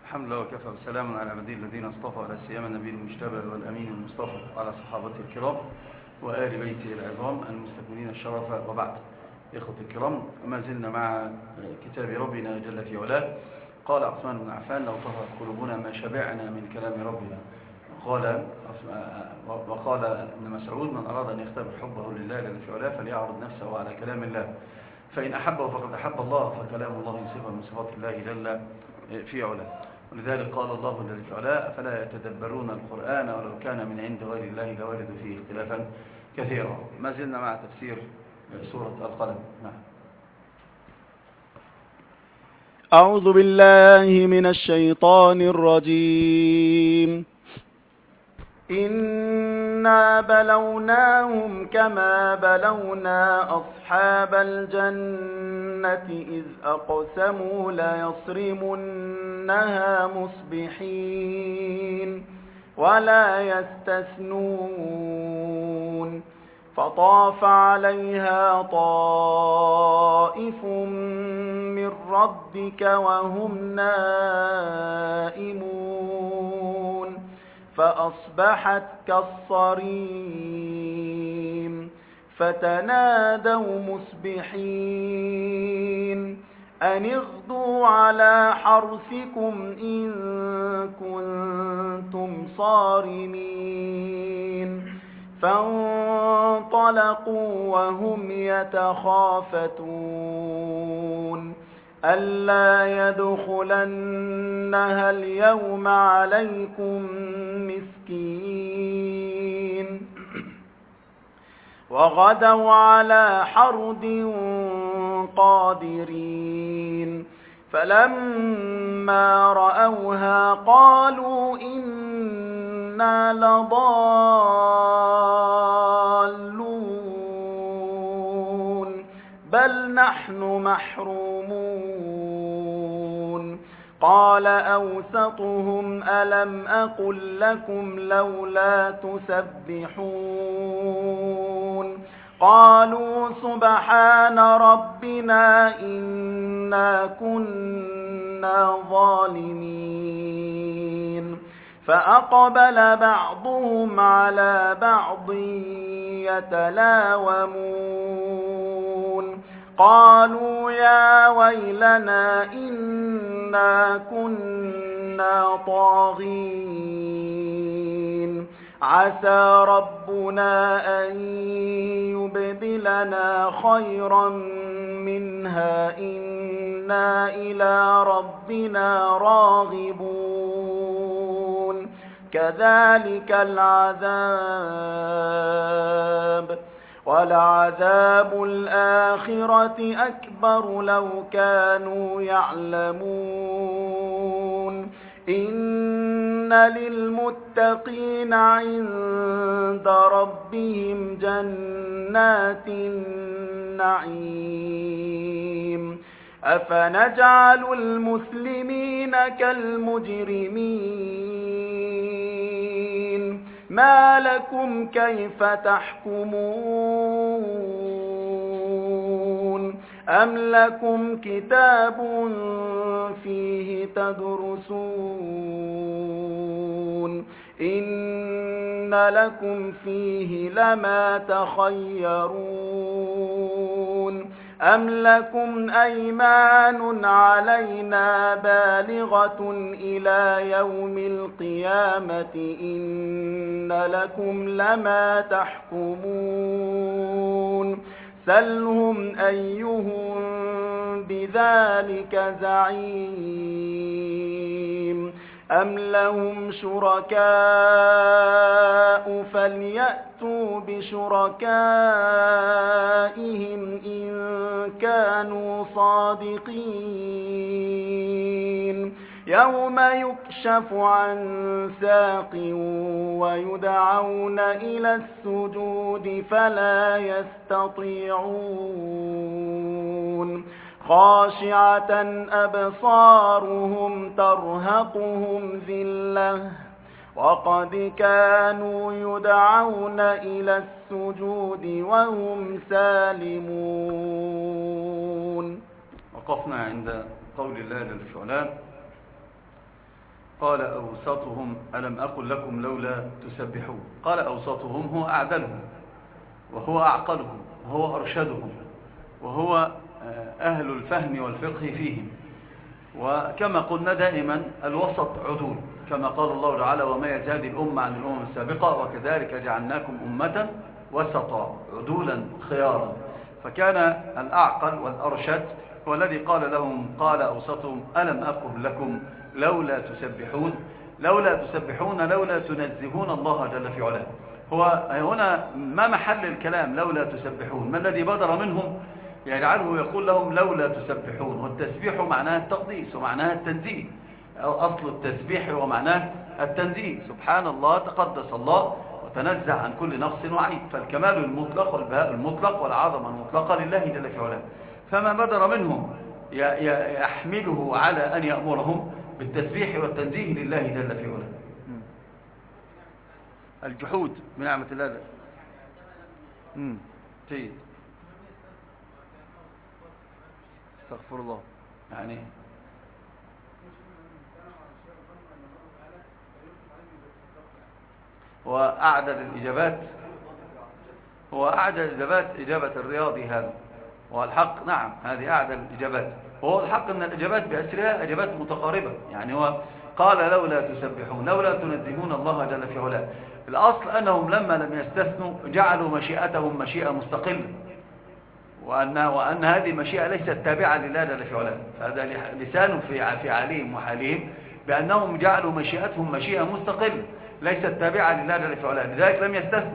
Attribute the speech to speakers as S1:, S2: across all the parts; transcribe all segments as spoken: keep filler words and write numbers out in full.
S1: الحمد لله وكفى وسلام على عباده الذين اصطفى، على سيما النبي المجتبى والأمين المصطفى، وعلى صحابته الكرام وآل بيته العظام المستكملين الشرف، وبعد. إخوة الكرام، ما زلنا مع كتاب ربنا جل في علاه. قال عثمان بن عفان: لو طهرت قلوبنا ما شبعنا من كلام ربنا. وقال وقال ابن مسعود: من أراد أن يختبر حبه لله جل في علاه فليعرض نفسه على كلام الله، فإن أحبه فقد أحب الله، فكلام الله صفة من صفات الله جل في علاه. ولذلك قال الله جل في علاه: أفلا يتدبرون القرآن ولو كان من عند غير الله لوجدوا فيه اختلافا كثيرا. ما زلنا مع تفسير سورة القلم. نعم.
S2: أعوذ بالله من الشيطان الرجيم. إنا بلوناهم كما بلونا أصحاب الجنة إذ أقسموا ليصرمنها مصبحين ولا يستثنون فطاف عليها طائف من ربك وهم نائمون فأصبحت كالصريم فتنادوا مصبحين أن اغدوا على حرثكم إن كنتم صارمين فانطلقوا وهم يتخافتون ألا يدخلنها اليوم عليكم مسكين وغدوا على حرد قادرين فلما رأوها قالوا إنا لضالون بل نحن محرومون قال أوسطهم ألم أقل لكم لولا تسبحون قالوا سبحان ربنا إنا كنا ظالمين فأقبل بعضهم على بعض يتلاومون قالوا يا ويلنا إنا كنا طاغين عسى ربنا أن يبدلنا خيرا منها إنا إلى ربنا راغبون كذلك العذاب ولعذاب الآخرة أكبر لو كانوا يعلمون إن للمتقين عند ربهم جنات النعيم أفنجعل المسلمين كالمجرمين ما لكم كيف تحكمون أم لكم كتاب فيه تدرسون إن لكم فيه لما تخيرون أم لكم أيمان علينا بالغة إلى يوم القيامة إن لكم لما تحكمون سلهم أيهم بذلك زعيم أم لهم شركاء فليأتوا بشركائهم إن كانوا صادقين يوم يكشف عن ساق ويدعون إلى السجود فلا يستطيعون خاشعة أبصارهم ترهقهم ذلة وقد كانوا يدعون إلى السجود وهم سالمون.
S1: وقفنا عند قول الله جل في علاه: قال أوسطهم ألم أقل لكم لولا تسبحون. قال أوسطهم هو أعدلهم وهو أعقلهم وهو أرشدهم وهو أهل الفهم والفقه فيهم. وكما قلنا دائما الوسط عدول، كما قال الله تعالى وما يزاد الأمة عن الأمم السابقة وكذلك جعلناكم أمة وسطا عدولا خيارا. فكان الأعقل والأرشد هو الذي قال لهم قال أوسطهم ألم أقل لكم لولا تسبحون. لولا تسبحون لولا تنزهون الله جل في علاه. هو هنا ما محل الكلام لولا تسبحون؟ ما الذي بدر منهم يجعله يقول لهم لولا تسبحون؟ والتسبيح معناه التقديس ومعناه التنزيه، أصل التسبيح ومعناه التنزيه. سبحان الله، تقدس الله وتنزه عن كل نقص وعيب. فالكمال المطلق والبهاء المطلق والعظمة المطلقة لله جل في علاه. فما بدر منهم يحمله على أن يأمرهم بالتسبيح والتنزيه لله جل في علاه. الجحود بنعمة الله. امم طيب استغفر الله. يعني هو أعدل الإجابات هو أعدل الإجابات إجابة الرياضي هذا، والحق نعم هذه أعدل الإجابات. وهو الحق أن الإجابات بأسرها إجابات متقاربة. يعني هو قال لولا تسبحون لولا تنزهون الله جل في علاه. الأصل أنهم لما لم يستثنوا جعلوا مشيئتهم مشيئة مستقلة، وأن, وأن هذه المشيئة ليست تابعة لله جل في علاه. فهذا لسان في في عليهم وحالهم بأنهم جعلوا مشيئتهم مشيئة مستقلة ليست تابعة لله جل في علاه. لذلك لم يستثنوا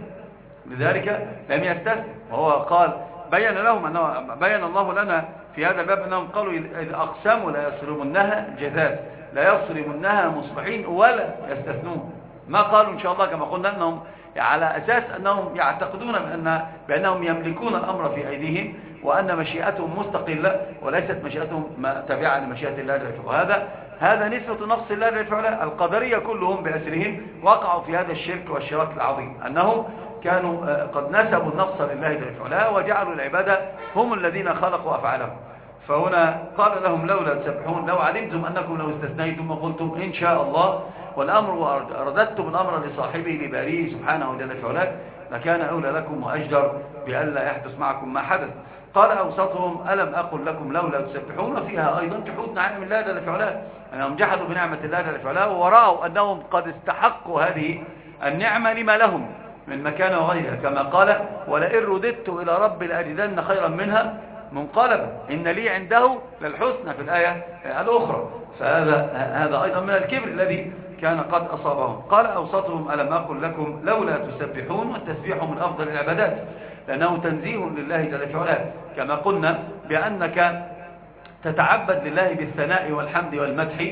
S1: لذلك لم يستثنوا وهو قال بين لهم أنه بين الله لنا في هذا الباب أنهم قالوا إذ أقسموا لا يصرمنها جزاز لا يصرمنها مصبحين ولا يستثنون. ما قالوا إن شاء الله كما قلنا أنهم على أساس أنهم يعتقدون بأن بأنهم يملكون الأمر في أيديهم وأن مشيئتهم مستقلة وليست مشيئتهم تابعة لمشيئة الله جل في علاه. هذا هذا نسبة نقص الله جل في علاه. القدرية كلهم بأسرهم وقعوا في هذا الشرك والشراك العظيم، أنهم كانوا قد نسبوا النقص لله جل في علاه وجعلوا العبادة هم الذين خلقوا أفعالهم. فهنا قال لهم لولا تسبحون لو علمتم أنكم لو استثنيتم وقلتم إن شاء الله والأمر ورددتم الأمر لصاحبه لباريه سبحانه جل في علاه لكان أولى لكم وأجدر بألا يحدث معكم ما حدث. قال أوسطهم ألم أقل لكم لولا تسبحون. وفيها أيضا جحود نعم الله جل في علاه، أنهم جحدوا بنعمة الله جل في علاه ورأوا أنهم قد استحقوا هذه النعمة لما لهم من مكان وغيرها، كما قال ولئن رددت إلى رب لأجدن خيرا منها منقلبا إن لي عنده للحسنى في الآية الأخرى. فهذا هذا أيضا من الكبر الذي كان قد أصابهم. قال أوسطهم ألم أقل لكم لولا تسبحون. والتسبيح من أفضل العبادات لأنه تنزيه لله جل في علاه، كما قلنا بأنك تتعبد لله بالثناء والحمد والمدح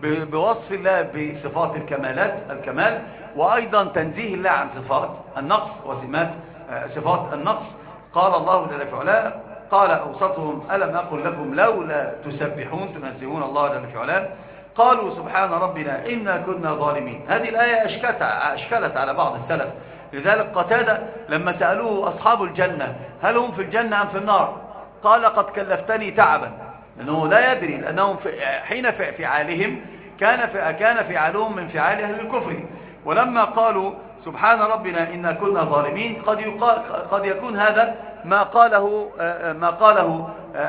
S1: بوصف الله بصفات الكمالات الكمال، وأيضا تنزيه الله عن صفات النقص وسمات صفات النقص. قال الله جل في علاه قال أوسطهم ألم أقل لكم لولا تسبحون تنزهون الله جل في علاه. قالوا سبحان ربنا إنا كنا ظالمين. هذه الآية أشكلت, أشكلت على بعض السلف. لذلك قتادة لما سألوه أصحاب الجنة هل هم في الجنة أم في النار قال قد كلفتني تعبا، لأنه لا يدري لأنهم في حين في فعالهم كان في كان فعالهم من فعال أهل الكفر. ولما قالوا سبحان ربنا إنا كنا ظالمين قد يقال قد يكون هذا ما قاله ما قاله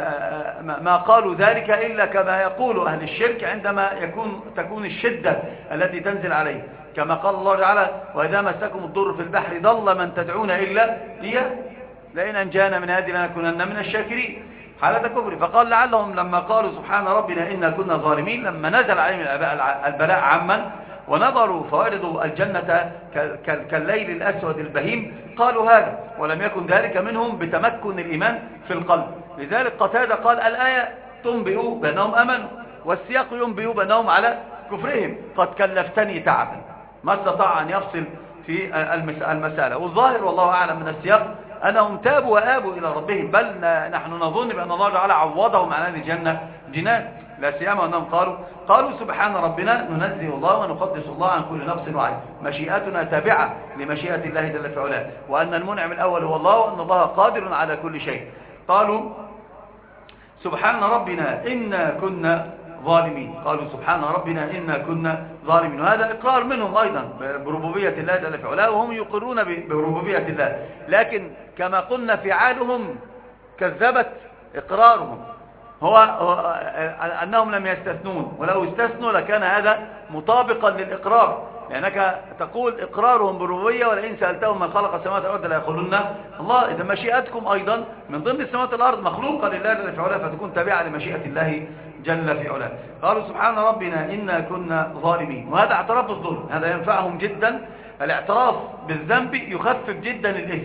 S1: ما قالوا ذلك إلا كما يقول أهل الشرك عندما يكون تكون الشدة التي تنزل عليه، كما قال الله تعالى وإذا مسكم الضر في البحر ضل من تدعون إلا إياه لئن أنجانا من هذه لنكونن من الشاكرين حالة كفر. فقال لعلهم لما قالوا سبحان ربنا إنا كنا ظالمين لما نزل عليهم البلاء عاما ونظروا فوجدوا الجنة كالليل الأسود البهيم قالوا هذا، ولم يكن ذلك منهم بتمكن الإيمان في القلب. لذلك قتادة قال الآية تنبئ بأنهم أمنوا والسياق ينبئ بأنهم على كفرهم. قد كلفتني تعبا ما استطاع أن يفصل في المسألة. والظاهر والله أعلم من السياق أنهم تابوا وآبوا إلى ربهم، بل نحن نظن بأن الله تعالى عوضهم عن هذه الجنة جنان، لا سيما أنهم قالوا قالوا سبحان ربنا ننزه الله ونقدس الله عن كل نقص وعيب، مشيئتنا تابعة لمشيئة الله جل في علاه، وأن المنعم الأول هو الله وأن الله قادر على كل شيء. قالوا سبحان ربنا إنا كنا ظالمين. قالوا سبحان ربنا إنا كنا ظالمين. وهذا إقرار منهم أيضا بربوبية الله جل في علاه، وهم يقرون بربوبية الله، لكن كما قلنا فعالهم كذبت إقرارهم. هو أنهم لم يستثنون، ولو استثنوا لكان هذا مطابقا للإقرار، لأنك تقول إقرارهم بالربوبية، ولئن سألتهم من خلق السماوات والأرض لا يقولون الله. إذا مشيئتكم أيضا من ضمن السماوات والأرض مخلوقة لله جل في علاه، فتكون تابعة لمشيئة الله جل في علاه. قالوا سبحان ربنا إنا كنا ظالمين. وهذا اعتراف بالظلم، هذا ينفعهم جدا. الاعتراف بالذنب يخفف جدا الإثم،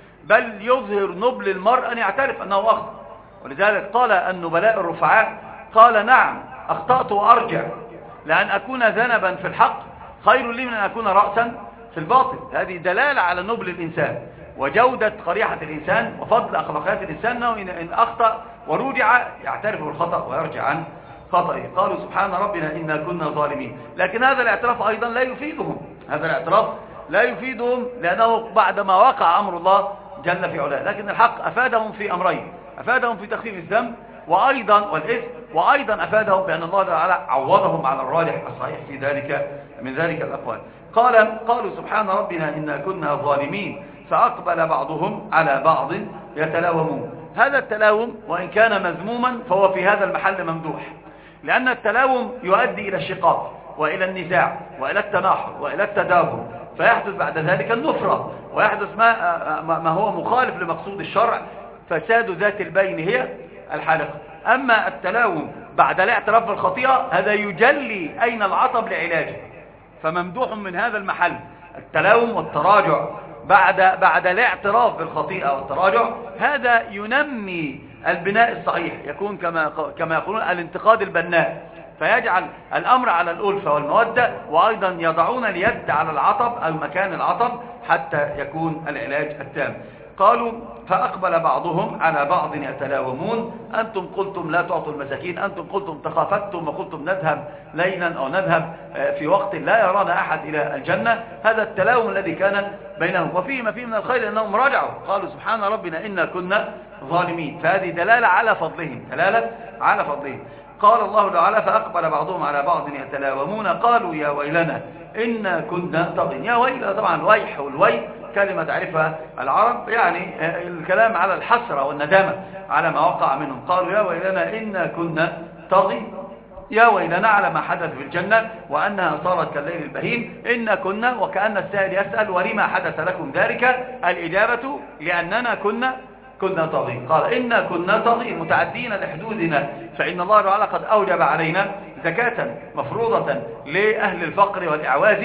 S1: بل يظهر نبل المرء أن يعترف أنه أخطأ. ولذلك قال النبلاء الرفعاء، قال نعم أخطأت وأرجع، لأن أكون ذنبا في الحق خير لي من أن أكون رأسا في الباطل. هذه دلالة على نبل الإنسان وجودة قريحة الإنسان وفضل أخلاقيات الإنسان، أنه إن أخطأ ورجع يعترف بالخطأ ويرجع عن خطأه. قالوا سبحان ربنا إنا كنا ظالمين. لكن هذا الاعتراف أيضا لا يفيدهم، هذا الاعتراف لا يفيدهم، لأنه بعدما وقع أمر الله جل في علاه. لكن الحق أفادهم في أمرين، أفادهم في تخفيف الذنب وأيضا والإثم، وأيضا أفادهم بأن الله تعالى عوضهم على الراجح الصحيح في ذلك من ذلك الأقوال. قال قالوا سبحان ربنا إنا كنا ظالمين فأقبل بعضهم على بعض يتلاومون. هذا التلاوم وإن كان مذموما فهو في هذا المحل ممدوح، لأن التلاوم يؤدي إلى الشقاق وإلى النزاع وإلى التناحر وإلى التدابر، فيحدث بعد ذلك النفرة، ويحدث ما, ما هو مخالف لمقصود الشرع، فساد ذات البين هي الحالقة. أما التلاوم بعد الاعتراف بالخطيئة هذا يجلي أين العطب لعلاجه، فممدوح من هذا المحل. التلاوم والتراجع بعد بعد الاعتراف بالخطيئة والتراجع هذا ينمي البناء الصحيح، يكون كما كما يقولون الانتقاد البناء، فيجعل الأمر على الألفة والمودة، وأيضا يضعون اليد على العطب أو مكان العطب حتى يكون العلاج التام. قالوا فأقبل بعضهم على بعض يتلاومون، أنتم قلتم لا تعطوا المساكين، أنتم قلتم تخافتم وقلتم نذهب ليلا أو نذهب في وقت لا يرانا أحد إلى الجنة. هذا التلاوم الذي كان بينهم، وفيه ما فيه من الخير أنهم رجعوا قالوا سبحان ربنا إنا كنا ظالمين. فهذه دلالة على فضلهم، دلالة على فضلهم. قال الله تعالى فأقبل بعضهم على بعض يتلاومون قالوا يا ويلنا إنا كنا طاغين. يا ويل طبعا الويح والويل كلمة تعرفها العرب، يعني الكلام على الحسرة والندامة على ما وقع منهم. قالوا يا ويلنا إنا كنا طاغين، يا ويلنا على ما حدث في الجنة وأنها صارت كالليل البهيم. إنا كنا، وكأن السائل يسأل ولما حدث لكم ذلك؟ الإجابة لأننا كنا كنا طاغين. قال إنا كنا طاغين متعدين لحدودنا، فإن الله تعالى قد أوجب علينا زكاة مفروضة لأهل الفقر والإعواز،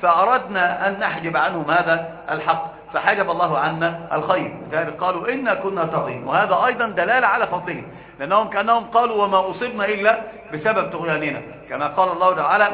S1: فأردنا أن نحجب عنهم هذا الحق فحجب الله عنا الخير، لذلك قالوا إنا كنا طاغين. وهذا أيضا دلالة على فضلهم، لأنهم كأنهم قالوا وما أصبنا إلا بسبب طغياننا، كما قال الله تعالى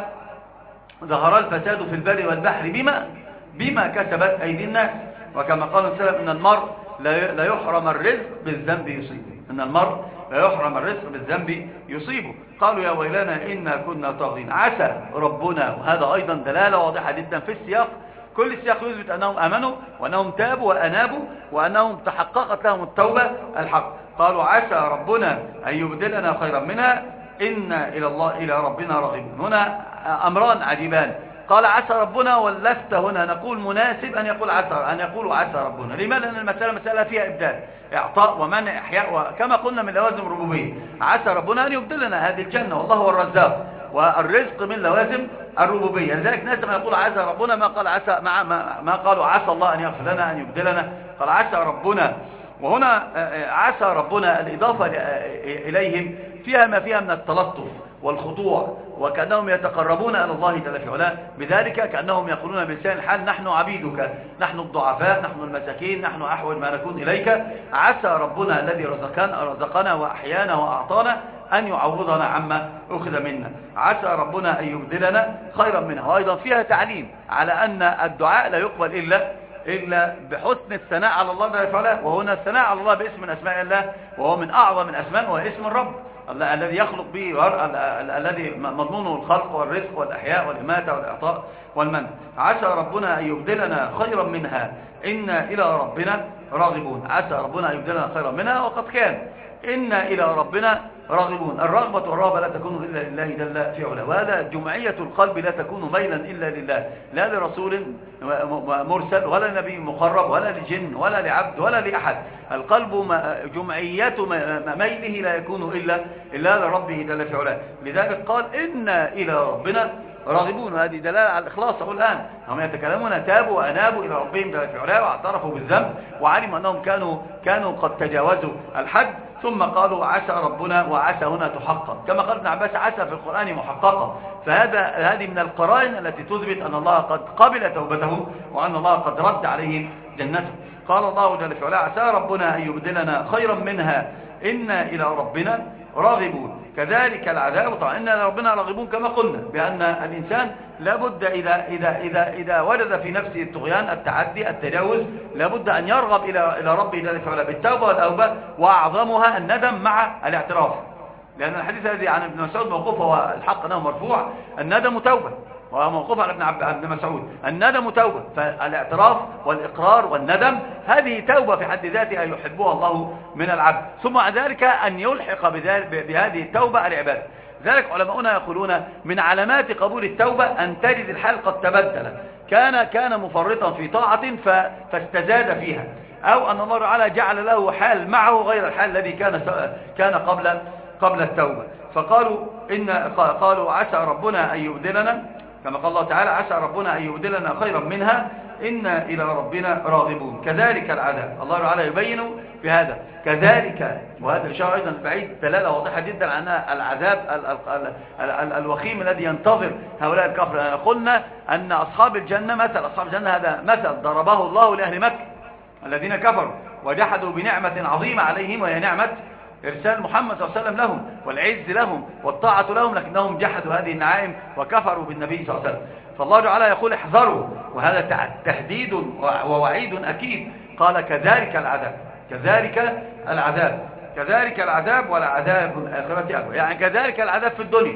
S1: ظهر الفساد في البر والبحر بما بما كسبت أيدي الناس. وكما قال السلام إن المرء لا يحرم الرزق بالذنب يصيبه، إن المرء لا يحرم الرزق بالذنب يصيبه. قالوا يا ويلنا إنا كنا طاغين عسى ربنا. وهذا أيضا دلالة واضحة جدا في السياق، كل السياق يثبت أنهم آمنوا وأنهم تابوا وأنابوا وأنهم تحققت لهم التوبة الحق. قالوا عسى ربنا أن يبدلنا خيرا منها إنا إلى الله إلى ربنا راغبون. هنا أمران عجيبان، قال عسى ربنا، واللفت هنا نقول مناسب أن يقول عسى أن يقول عسى ربنا. لماذا؟ لأن المسألة مسألة فيها إبدال، إعطاء ومنع، إحياء، وكما قلنا من لوازم الربوبية. عسى ربنا أن يبدلنا هذه الجنة، والله هو الرزاق، والرزق من لوازم الربوبية. لذلك ناس ما يقول عسى ربنا ما قال عسى ما, ما, ما قالوا عسى الله أن يغفر لنا أن يبدلنا، قال عسى ربنا. وهنا عسى ربنا الإضافة إليهم فيها ما فيها من التلطف والخضوع، وكأنهم يتقربون إلى الله جل في علاه بذلك، كأنهم يقولون بلسان الحال نحن عبيدك، نحن الضعفاء، نحن المساكين، نحن أحوج ما نكون إليك. عسى ربنا الذي رزقنا, رزقنا وأحيانا وأعطانا أن يعوضنا عما أخذ منا. عسى ربنا أن يبدلنا خيرا منها. وأيضا فيها تعليم على أن الدعاء لا يقبل إلا إلا بحسن الثناء على الله جل وعلا. وهنا الثناء على الله باسم من أسماء الله، وهو من أعظم الأسماء، وهو اسم الرب الذي يخلق به، الذي مضمونه الخلق والرزق والأحياء والإماتة والإعطاء والمنع. عسى ربنا أن يبدلنا خيرا منها إنا إلى ربنا راغبون. عسى ربنا أن يبدلنا خيرا منها، وقد كان إنا إلى ربنا راغبون. الرغبة والرهبة لا تكون إلا لله جل في علاه، وهذا جمعية القلب لا تكون ميلا إلا لله، لا لرسول مرسل ولا لنبي مقرب ولا لجن ولا لعبد ولا لأحد. القلب جمعية ميله لا يكون إلا إلا لربه جل في علاه. لذلك قال إنا إلى ربنا راغبون، وهذه دلالة على الإخلاص. أقول الآن هم يتكلمون تابوا وأنابوا إلى ربهم جل في علاه واعترفوا بالذنب وعلموا أنهم كانوا كانوا قد تجاوزوا الحد، ثم قالوا عسى ربنا، وعسى هنا تحقق كما قال ابن عباس عسى في القرآن محققة. فهذا هذه من القرائن التي تثبت أن الله قد قبل توبتهم وأن الله قد رد عليهم جنته. قال الله جل في علاه عسى ربنا أن يبدلنا خيرا منها إنا إلى ربنا راغبون. كذلك العذاب، طبعا إنا ربنا راغبون كما قلنا بأن الإنسان لابد إذا, إذا, إذا, إذا وجد في نفسه الطغيان التعدي التجاوز لابد أن يرغب إلى إلى ربه جل وعلا بالتوبة والأوبة، وأعظمها الندم مع الاعتراف. لأن الحديث الذي عن ابن مسعود موقوف والحق أنه مرفوع، الندم توبة، وهو موقوف على ابن ابن مسعود، الندم توبة. فالاعتراف والإقرار والندم هذه توبة في حد ذاتها يحبها الله من العبد، ثم بعد ذلك أن يلحق بهذه التوبة العبادة. ذلك علماؤنا يقولون من علامات قبول التوبة أن تجد الحال قد تبدل، كان كان مفرطا في طاعة فاستزاد فيها، أو أن الله تعالى جعل له حال معه غير الحال الذي كان كان قبل قبل التوبة. فقالوا إن قالوا عسى ربنا أن يبدلنا، كما قال الله تعالى عسى ربنا أن يبدلنا خيرا منها إنا إلى ربنا راغبون. كذلك العذاب، الله تعالى يبين في هذا كذلك، وهذا الشيء أيضا بعيد دلالة واضحة جدا عن العذاب ال ال ال ال ال الوخيم الذي ينتظر هؤلاء الكفر. قلنا أن أصحاب الجنة مثل أصحاب الجنة هذا مثل ضربه الله لأهل مكة الذين كفروا وجحدوا بنعمة عظيمة عليهم، وهي نعمة إرسال محمد صلى الله عليه وسلم لهم والعز لهم والطاعة لهم، لكنهم جحدوا هذه النعائم وكفروا بالنبي صلى الله عليه وسلم. فالله تعالى يقول احذروا، وهذا تهديد ووعيد أكيد. قال كذلك العذاب، كذلك العذاب، كذلك العذاب والعذاب الآخرة أكبر. يعني كذلك العذاب في الدنيا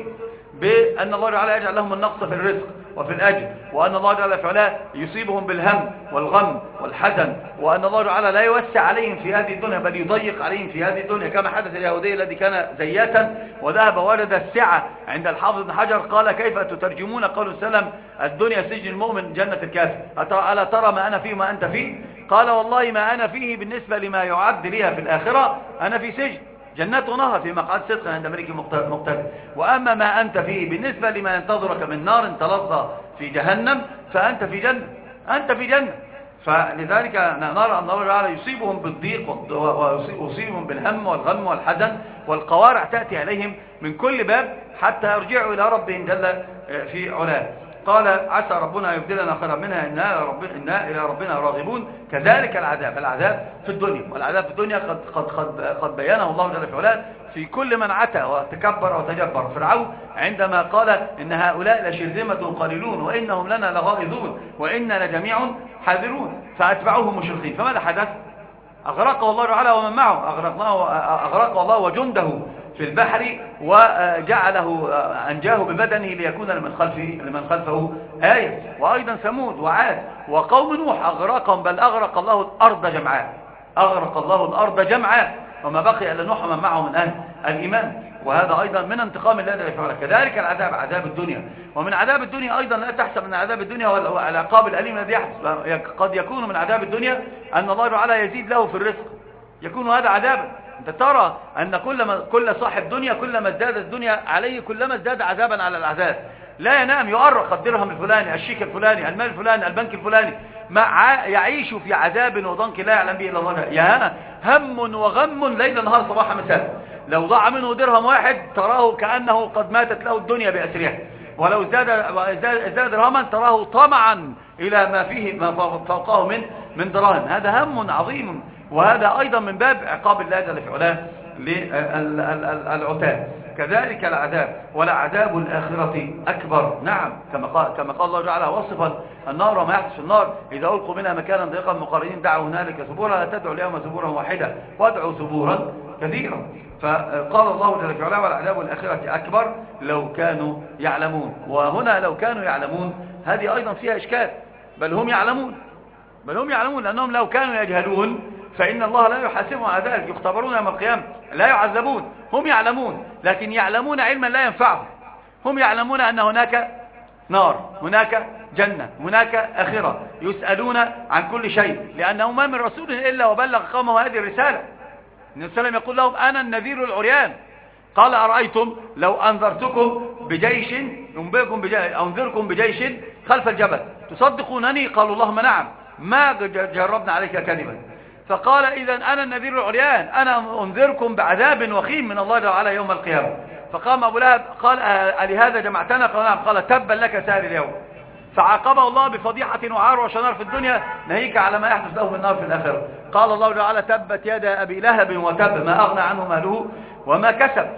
S1: بأن الله تعالى يجعل لهم النقص في الرزق وفي الأجر، وأن الله تعالى فعلا يصيبهم بالهم والغم والحزن، وأن الله تعالى لا يوسع عليهم في هذه الدنيا بل يضيق عليهم في هذه الدنيا، كما حدث اليهودي الذي كان زياتا وذهب وجد السعة عند الحافظ بن حجر قال كيف تترجمون قالوا السلام الدنيا سجن المؤمن جنة الكافر، ألا ترى ما أنا فيه وما أنت فيه؟ قال والله ما أنا فيه بالنسبة لما يعد لي في الآخرة أنا في سجن جنات ونهر في مقعد صدق عند ملك مقتدر، وأما ما أنت فيه بالنسبة لما ينتظرك من نار تلظى في جهنم فأنت في جنة، أنت في جنة. فلذلك نرى أن الله تعالى يصيبهم بالضيق ويصيبهم بالهم والغم والحزن، والقوارع تأتي عليهم من كل باب حتى يرجعوا إلى ربهم جل في علاه. قال عسى ربنا يبدلنا خيرا منها إنا, رب إنا إلى ربنا راغبون. كذلك العذاب، العذاب في الدنيا، والعذاب في الدنيا قد, قد, قد, قد بيانه الله جل في علاه في كل من عتى وتكبر وتجبر. فرعون عندما قال إن هؤلاء لشرذمة قليلون وإنهم لنا لغائظون وإنا لجميع حاذرون فأتبعوهم مشرقين. فماذا حدث؟ أغرقه الله تعالى ومن معه، أغرقناه أغرقه الله وجنده في البحر وجعله أنجاه ببدنه ليكون لمن خلفه, لمن خلفه آية. وأيضا ثمود وعاد وقوم نوح أغرقهم، بل أغرق الله الأرض جمعاء، أغرق الله الأرض جمعاء وما بقي إلا نوح من معه من أهل الإيمان. وهذا أيضا من انتقام الله جل وعلا. كذلك العذاب، عذاب الدنيا. ومن عذاب الدنيا أيضا لا تحسب أن عذاب الدنيا والعقاب الأليم الذي يحدث، قد يكون من عذاب الدنيا أن الله تعالى يزيد له في الرزق، يكون هذا عذابا. أنت ترى أن كل ما كل صاحب دنيا كلما ازدادت الدنيا عليه كلما ازداد عذابا على العذاب، لا ينام، يؤرق الدرهم الفلاني، الشيك الفلاني، المال الفلاني، البنك الفلاني، ما يعيش في عذاب وضنك لا يعلم به إلا الله. يا هم وغم ليل نهار صباح مساء. لو ضاع منه درهم واحد تراه كأنه قد ماتت له الدنيا بأسرها، ولو ازداد ازداد درهما تراه طمعا إلى ما فيه ما فوقه من من دراهم. هذا هم عظيم، وهذا أيضا من باب عقاب الله جل في علاه للعتاد. كذلك العذاب ولعذاب الآخرة أكبر. نعم، كما قال كما قال الله تعالى وصفا النار وما يحدث في النار إذا ألقوا منها مكانا ضيقا مقرنين دعوا هنالك ثبورا، لا تدعوا اليوم ثبورا واحدا وادعوا ثبورا كثيرا. فقال الله جل في علاه والعذاب الآخرة أكبر لو كانوا يعلمون. وهنا لو كانوا يعلمون هذه أيضا فيها إشكال، بل هم يعلمون، بل هم يعلمون لأنهم لو كانوا يجهلون فإن الله لا يحاسبهم على ذلك، يختبرون يوم القيامة لا يعذبون. هم يعلمون، لكن يعلمون علما لا ينفعهم. هم يعلمون أن هناك نار، هناك جنة، هناك آخرة، يسألون عن كل شيء، لأنه ما من رسول إلا وبلغ قومه هذه الرسالة. النبي صلى الله عليه وسلم يقول لهم أنا النذير العريان. قال أرأيتم لو أنذرتكم بجيش ينبئكم بجيش أنذركم بجيش خلف الجبل تصدقونني؟ قالوا اللهم نعم، ما جربنا عليك كذبا. فقال إذا أنا النذير العريان، أنا أنذركم بعذاب وخيم من الله تعالى يوم القيامة. فقام أبو لهب قال ألهذا جمعتنا؟ قال نعم. قال تبا لك سائر اليوم. فعاقبه الله بفضيحة وعار وشنار في الدنيا، ناهيك على ما يحدث له في النار في الآخرة. قال الله تعالى تبت يدا أبي لهب وتب ما أغنى عنه ماله وما كسب.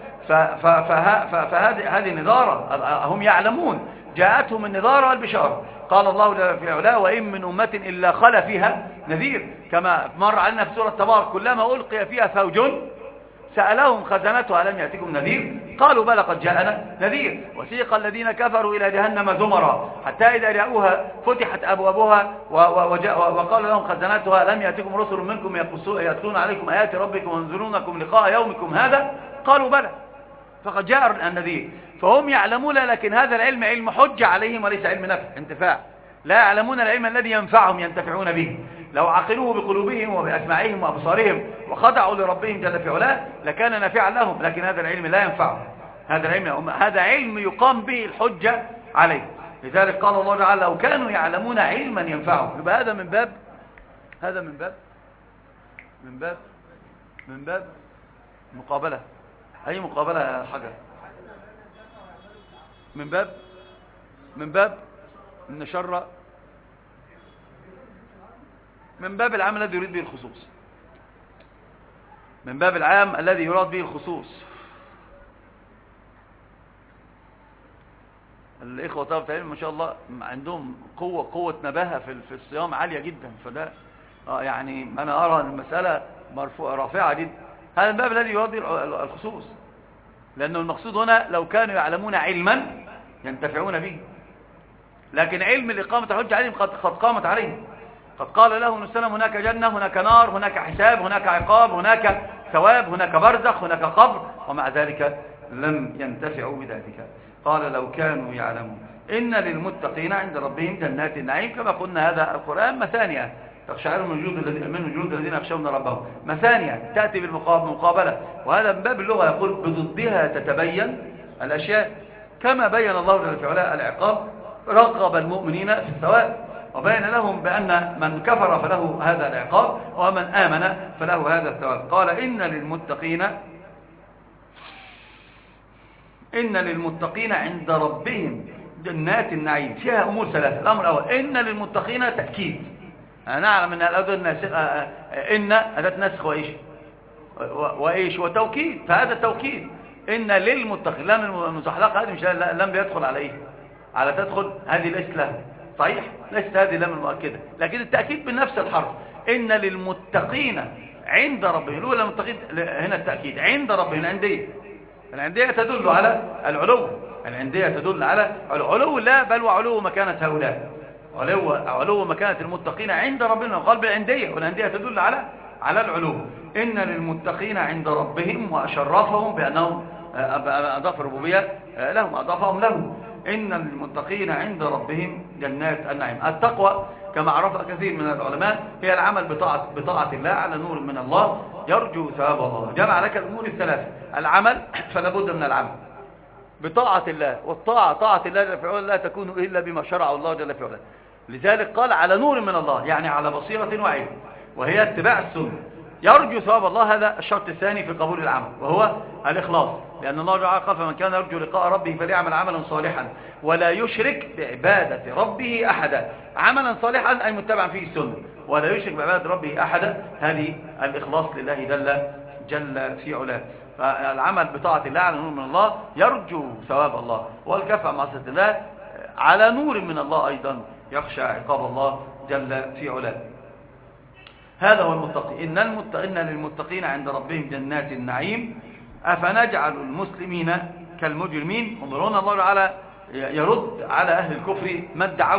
S1: فهذه نظارة، هم يعلمون، جاءتهم النظارة والبشارة. قال الله في علاه وإن من أمة إلا خلا فيها نذير، كما مر علينا في سورة تبارك كلما ألقي فيها فوج سألهم خزنتها ألم يأتكم نذير؟ قالوا بلى قد جاءنا نذير. وسيق الذين كفروا إلى جهنم زمرا حتى إذا جاءوها فتحت أبوابها وقال لهم خزنتها ألم يأتكم رسل منكم يتلون عليكم آيات ربكم وينذرونكم لقاء يومكم هذا؟ قالوا بلى فقد جاء النذير. فهم يعلمون، لكن هذا العلم علم حجة عليهم وليس علم نفع انتفاع. لا يعلمون العلم الذي ينفعهم ينتفعون به. لو عقلوه بقلوبهم وبأسماعهم وأبصارهم وخضعوا لربهم جل في علاه لكان نافعا لهم، لكن هذا العلم لا ينفعهم. هذا العلم هذا علم يقام به الحجة عليه. لذلك قال الله تعالى لو كانوا يعلمون علما ينفعهم. يبقى هذا من باب هذا من باب من باب من باب مقابلة. أي مقابلة يا حاجة؟ من باب من باب إن شر من باب العام الذي يريد به الخصوص، من باب العام الذي يراد به الخصوص. الإخوة طبعا ما شاء الله عندهم قوة قوة نباهة في في الصيام عالية جدا، فده يعني أنا أرى المسألة مرفوعة رافعة جدا. هذا الباب الذي يراد به الخصوص، لأنه المقصود هنا لو كانوا يعلمون علما ينتفعون به، لكن علم الإقامة الحجة عليهم قد قد قامت عليهم. قد قال له السلام هناك جنة، هناك نار، هناك حساب، هناك عقاب، هناك ثواب، هناك برزخ، هناك قبر، ومع ذلك لم ينتفعوا بذلك. قال لو كانوا يعلمون إن للمتقين عند ربهم جنات النعيم. كما قلنا هذا القرآن مثانية تقشعر من وجود الذين من وجود الذين يخشون ربهم، مثانية تأتي بالمقابلة. وهذا من باب اللغة، يقول بضدها تتبين الأشياء. كما بين الله جل في علاه العقاب رغب المؤمنين في الثواب، وبين لهم بأن من كفر فله هذا العقاب ومن آمن فله هذا الثواب. قال إن للمتقين إن للمتقين عند ربهم جنات النعيم. فيها أمور ثلاثة. الأمر الأول إن للمتقين تأكيد، نعلم أن الأداة الناسخ إن أداة نسخ وإيش وإيش وتوكيد، فهذا التوكيد إن للمتقين. لم المزحلقة هذه مش لم بيدخل على إيه على تدخل هذه ليست لها صحيح، ليست هذه لم المؤكدة، لكن التأكيد بنفس الحرف. إن للمتقين عند ربهم. الأولى المتقين هنا التأكيد عند ربهم. العندية العندية تدل على العلو، العندية تدل على العلو لا بل وعلو مكانة هؤلاء، علو علو مكانة المتقين عند ربهم قال بالعندية، والعندية تدل على على العلو. إن للمتقين عند ربهم، وأشرفهم بأنهم أضاف الربوبية لهم، أضافهم له. إن للمتقين عند ربهم جنات النعيم. التقوى كما عرفها كثير من العلماء هي العمل بطاعة, بطاعة الله على نور من الله يرجو ثواب الله. جمع لك الأمور الثلاثة. العمل فلا بد من العمل بطاعة الله، والطاعة طاعة الله جل في علاه لا تكون إلا بما شرع الله جل في علاه. لذلك قال على نور من الله، يعني على بصيرة وعلم، وهي اتباع السنة. يرجو ثواب الله، هذا الشرط الثاني في قبول العمل، وهو الإخلاص. لأن الله تعالى قال فمن كان يرجو لقاء ربه فليعمل عملا صالحا ولا يشرك بعبادة ربه أحدا. عملا صالحا أي متبعا فيه السنة، ولا يشرك بعبادة ربه أحدا، هذه الإخلاص لله جل, جل في علاه. فالعمل بطاعة الله على نور من الله يرجو ثواب الله، والكف عن معصية الله على نور من الله أيضا يخشى عقاب الله جل في علاه. هذا هو المتقي. إن, المتقين للمتقين عند ربهم جنات النعيم أفنجعل المسلمين كالمجرمين. انظرون الله تعالى يرد على أهل الكفر ما ادعوه،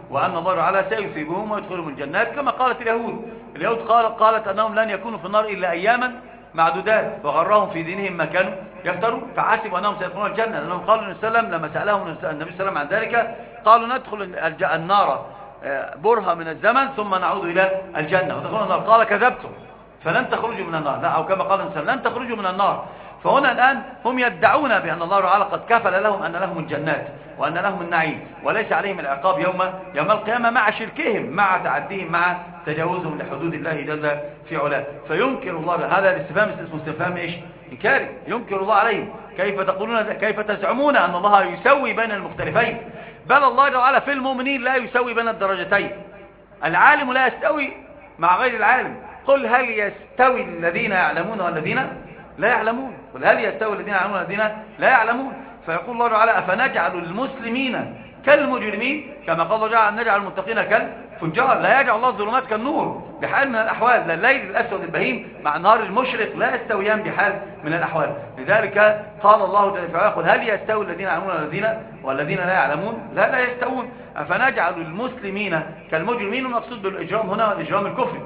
S1: وأن الله تعالى سيثيبهم ويدخلهم الجنات كما قالت اليهود. اليهود قالت, قالت أنهم لن يكونوا في النار إلا أياما معدودات، وغرهم في دينهم ما كانوا يفترون، فحسبوا أنهم سيدخلون الجنة، لأنهم قالوا النبي صلى الله عليه وسلم لما سألهم النبي صلى الله عليه وسلم عن ذلك قالوا ندخل النار برهة من الزمن ثم نعود إلى الجنة ودخلوا النار. قال كذبتم فلن تخرجوا من النار، أو كما قال النبي لن تخرجوا من النار. فهنا الآن هم يدعون بأن الله تعالى قد كفل لهم أن لهم الجنات وأن لهم النعيم وليس عليهم العقاب يوم يوم القيامة، مع شركهم مع تعديهم مع تجاوزهم لحدود الله جل في علاه. فينكر الله هذا الاستفهام، اسمه استفهام ايش؟ انكاري. ينكر الله عليهم. كيف تقولون كيف تزعمون أن الله يسوي بين المختلفين؟ بل الله تعالى في المؤمنين لا يسوي بين الدرجتين. العالم لا يستوي مع غير العالم. قل هل يستوي الذين يعلمون والذين لا يعلمون؟ قل هل يستوي الذين يعلمون والذين لا يعلمون؟ فيقول الله تعالى أفنجعل المسلمين كالمجرمين كما قال الله تعالى نجعل المتقين كالفجار. لا يجعل الله الظلمات كالنور بحال من الأحوال، لا الليل الأسود البهيم مع النهار المشرق لا يستويان بحال من الأحوال. لذلك قال الله تعالى قل هل يستوي الذين يعلمون والذين والذين لا يعلمون؟ لا لا يستوون. أفنجعل المسلمين كالمجرمين، والمقصود بالإجرام هنا الإجرام الكفري